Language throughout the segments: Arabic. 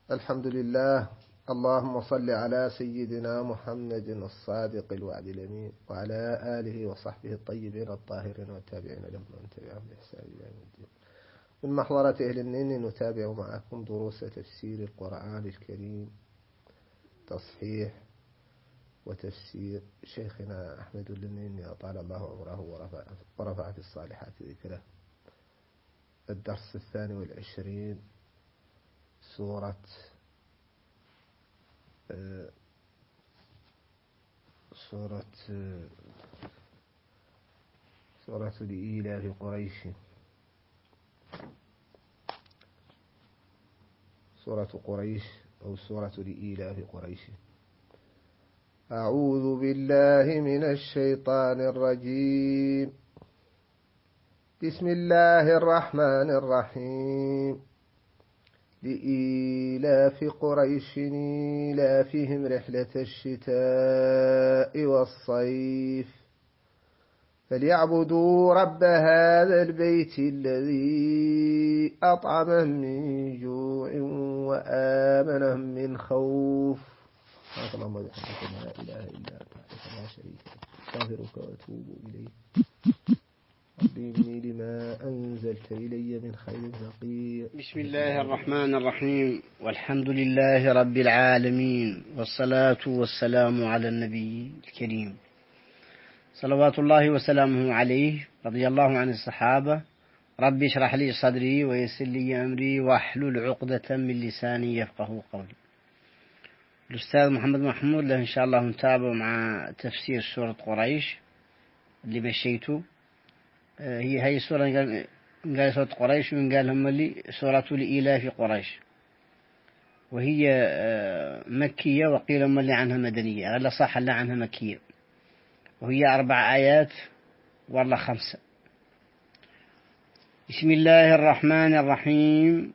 الحمد لله. اللهم صل على سيدنا محمد الصادق الوعد الأمين وعلى آله وصحبه الطيبين الطاهرين والتابعين لهم من تبعهم بإحسان إلى يوم الدين. من محضرة أهل النين نتابع معكم دروس تفسير القرآن الكريم، تصحيح وتفسير شيخنا أحمد النين أطال الله عمره ورفع في الصالحات ذكره. الدرس 22 سورة لإيلاف قريش. سورة قريش أو سورة لإيلاف قريش. أعوذ بالله من الشيطان الرجيم. بسم الله الرحمن الرحيم. لإيلاف قريش إيلافهم رحلة الشتاء والصيف فليعبدوا رب هذا البيت الذي أطعمهم من جوع وآمنهم من خوف. اللهم بحمدك لا إله إلا أنت لا شريك لك أستغفرك وأتوب إليك. ربي لما أنزلت إلي من خير فقير. بسم الله الرحمن الرحيم، والحمد لله رب العالمين، والصلاة والسلام على النبي الكريم صلوات الله وسلامه عليه، رضي الله عن الصحابة. ربي اشرح لي صدري ويسر لي أمري واحلل عقدة من لساني يفقه قولي. الأستاذ محمد محمود له إن شاء الله نتابع مع تفسير سورة قريش اللي مشيته. هي السورة قال سورة قريش، من قال هم اللي سورة لإيلاف قريش، وهي مكية، وقيل هم اللي عنها مدنية، غير صح اللي عنها مكية، وهي 4 آيات والله 5. بسم الله الرحمن الرحيم.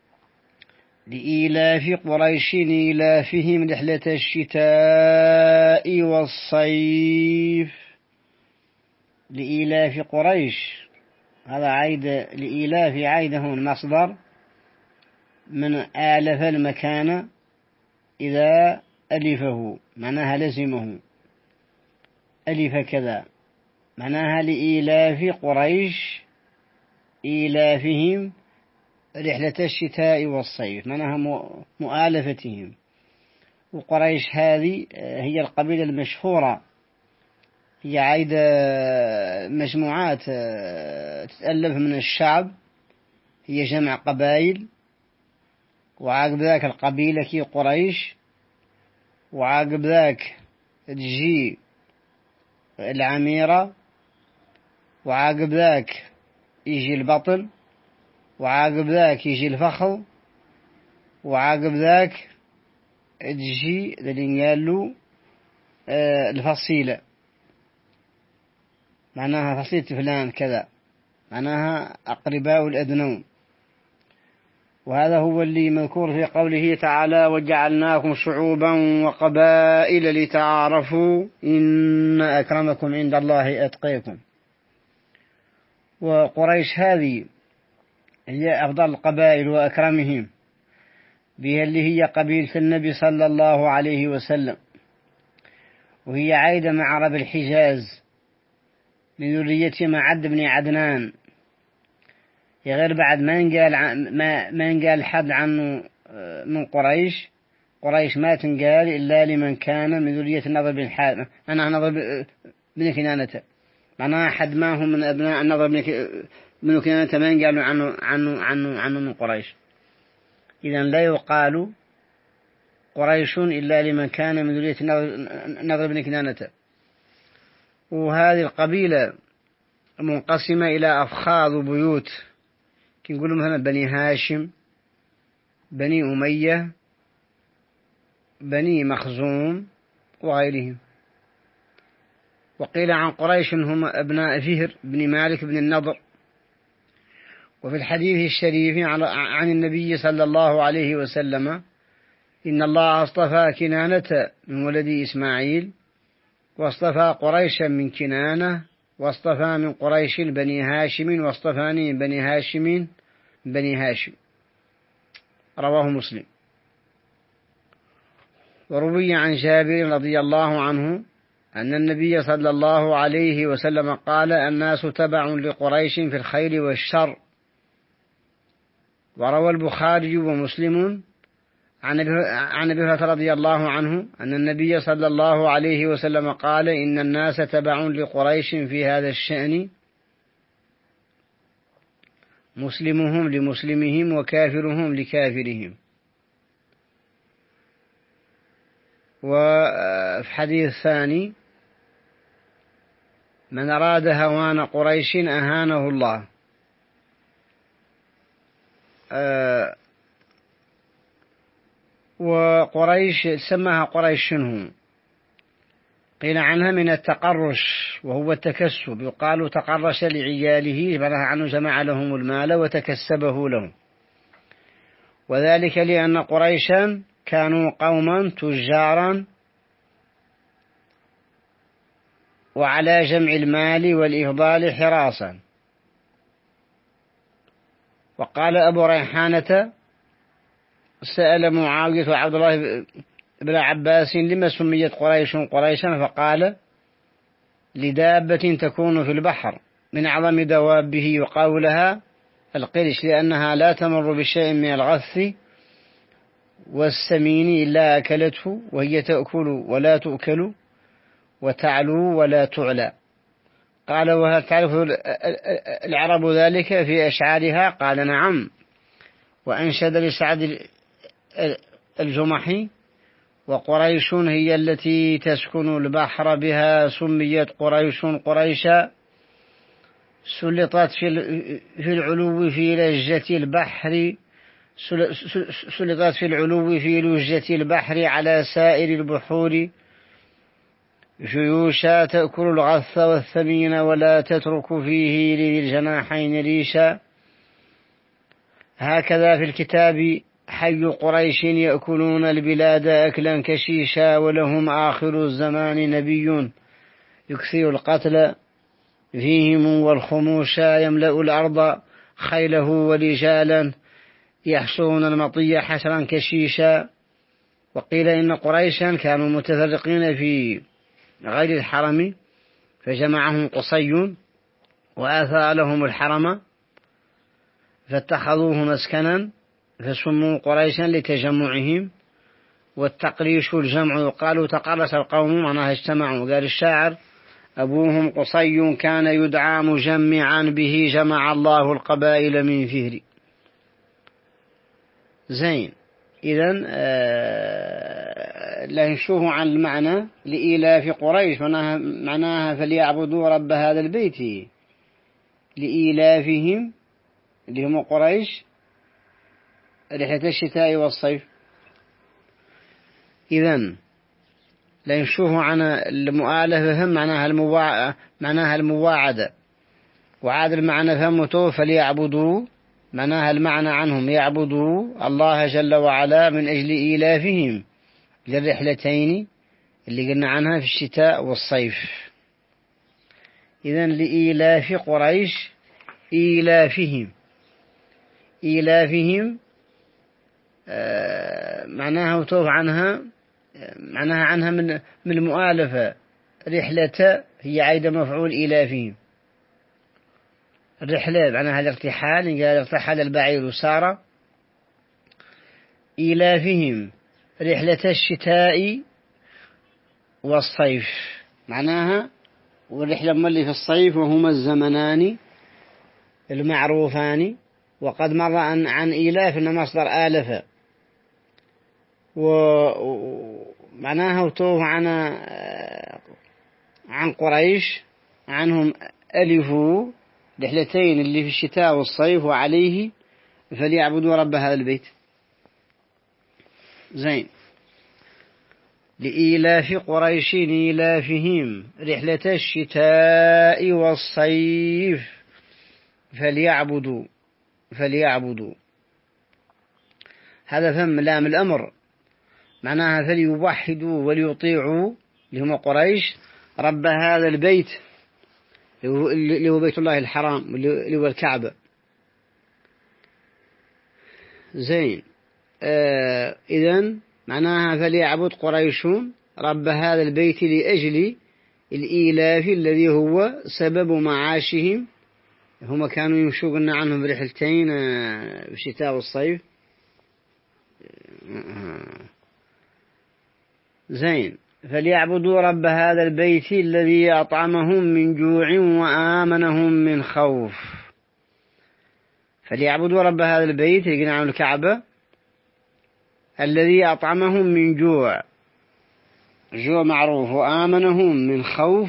لإيلاف قريش إيلافهم رحلة الشتاء والصيف. لإيلاف قريش هذا عيد، لإيلاف عيد هون مصدر من آلف المكان إذا ألفه، معناها لزمه، ألف كذا، معناها لإيلاف قريش إيلافهم رحلة الشتاء والصيف، معناها مؤالفتهم. وقريش هذه هي القبيلة المشهورة، هي عايدة مجموعات تتألف من الشعب، هي جمع قبائل، وعقب ذاك القبيلة كي قريش، وعقب ذاك تجي العميرة، وعقب ذاك يجي البطل، وعقب ذاك يجي الفخذ، وعقب ذاك تجي اللي قالوا الفصيلة، معناها فصيلة فلان كذا، معناها أقرباء الأدنون. وهذا هو اللي مذكور في قوله تعالى: وجعلناكم شعوبا وقبائل لتعارفوا إن أكرمكم عند الله أتقيكم. وقريش هذه هي أفضل القبائل وأكرمهم، بها اللي هي قبيلة النبي صلى الله عليه وسلم، وهي عايدة مع عرب الحجاز من ذرية معد بن عدنان. غير بعد ما ينقال حد عنه من قريش ما تنقال إلا لمن كان من ذرية النضر بن حارثة، أنا نضر بن كنانة، معناها حد ما هم من أبناء النضر بن كنانة ما ينقالوا عنه من قريش. إذن لا يقال قريش إلا لمن كان من ذرية النضر بن كنانة. وهذه القبيلة منقسمة إلى أفخاذ وبيوت، كنقولوا مثلا بني هاشم، بني أمية، بني مخزوم وغيرهم. وقيل عن قريش هم أبناء فهر بن مالك بن النضر. وفي الحديث الشريف عن النبي صلى الله عليه وسلم: إن الله اصطفى كنانة من ولد إسماعيل، واصطفى قريشا من كنانة، واصطفى من قريش بني هاشم، واصطفاني من بني هاشم بني هاشم. رواه مسلم. وروي عن جابر رضي الله عنه أن النبي صلى الله عليه وسلم قال: الناس تبع لقريش في الخير والشر. وروى البخاري ومسلم عن أبي هريرة رضي الله عنه أن النبي صلى الله عليه وسلم قال: إن الناس تبع لقريش في هذا الشأن، مسلمهم لمسلمهم وكافرهم لكافرهم. وفي حديث ثاني: من أراد هوان قريش أهانه الله. وقريش سماها قريش شنو؟ قيل عنها من التقرش وهو التكسب، يقال تقرش لعياله، معناها عنه جمع لهم المال وتكسبه لهم. وذلك لأن قريشا كانوا قوما تجارا وعلى جمع المال والإفضال حراسا. وقال أبو ريحانة: سأل معاوية وعبد الله بن عباس: لما سميت قريش قريشا؟ فقال: لدابة تكون في البحر من أعظم دوابه يقال لها القرش، لأنها لا تمر بشيء من الغث والسمين إلا أكلته، وهي تأكل ولا تؤكل وتعلو ولا تعلى. قال: وهل تعرف العرب ذلك في أشعارها؟ قال: نعم. وأنشد لسعد الجمحي: وقريش هي التي تسكن البحر، بها سميت قريش قريشا، سلطت في العلو في لجة البحر، سلطت في العلو في لجة البحر على سائر البحور، جيوشا تأكل الغث والثمين ولا تترك فيه لذي الجناحين ريشا. هكذا في الكتاب: حي قريش يأكلون البلاد أكلا كشيشا، ولهم آخر الزمان نبي يكثر القتل فيهم والخموشا، يملأ الأرض خيله ورجالا يحشرون المطية حشرا كشيشا. وقيل إن قريشا كانوا متفرقين في غير الحرم، فجمعهم قصي وآثر لهم الحرم فاتخذوه مسكنا فسموا قريشا لتجمعهم. والتقريش الجمع، يقال تقرش القوم، معناها اجتمعوا. قال الشاعر: أبوهم قصي كان يدعى مجمعا، به جمع الله القبائل من فهر. زين. إذن لا نشوف عن المعنى لإيلاف قريش، معناها فليعبدوا رب هذا البيت، لإيلافهم اللي هم قريش رحلة الشتاء والصيف. إذن لا نشوف عن المؤالفة، هم معناها المواعدة. وعاد المعنى فهمته فليعبدوا، معناها المعنى عنهم يعبدوا الله جل وعلا من أجل إيلافهم للرحلتين اللي قلنا عنها في الشتاء والصيف. إذن لإيلاف قريش، إيلافهم معناها وتوف عنها، معناها عنها من المؤالفة. رحلة هي عيد مفعول إيلافهم. الرحلة معناها الارتحال، قال ارتحل البعير سار. إيلافهم رحلة الشتاء والصيف، معناها والرحلة ملي في الصيف، وهما الزمنان المعروفان. وقد مر عن إيلاف إن مصدر آلف، ومعناها وتوه عن قريش، عنهم ألفوا رحلتين اللي في الشتاء والصيف، وعليه فليعبدوا رب هذا البيت. زين. لإيلاف قريش إيلافهم رحلة الشتاء والصيف فليعبدوا. هذا فهم لام الأمر، معناها فليوحدوا وليطيعوا اللي هم قريش رب هذا البيت اللي هو بيت الله الحرام، اللي هو الكعبة. زين. إذن معناها فليعبد قريش رب هذا البيت لأجل الإيلاف الذي هو سبب معاشهم. هم كانوا يمشوا قلنا عنهم برحلتين بالشتاء والصيف. زين. فليعبدوا رب هذا البيت الذي أطعمهم من جوع وآمنهم من خوف. فليعبدوا رب هذا البيت يقولون عن الكعبة الذي أطعمهم من جوع، جوع معروف، وآمنهم من خوف،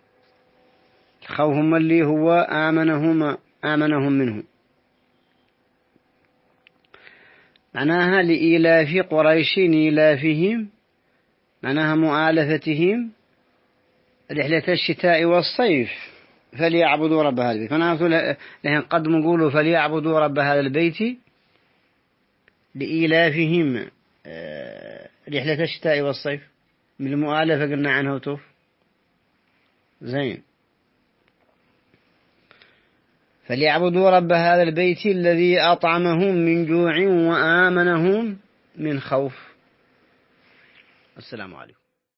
خوفهم اللي هو آمنهم منه. معناها لإيلاف قريش إيلافهم، معناها مؤالفتهم رحلة الشتاء والصيف. فليعبدوا رب هذا البيت. معناها لهم قد نقولوا فليعبدوا رب هذا البيت لإيلافهم رحلة الشتاء والصيف. من المؤالفة قلنا عنه توف. زين. فليعبدوا رب هذا البيت الذي أطعمهم من جوع وآمنهم من خوف. السلام عليكم.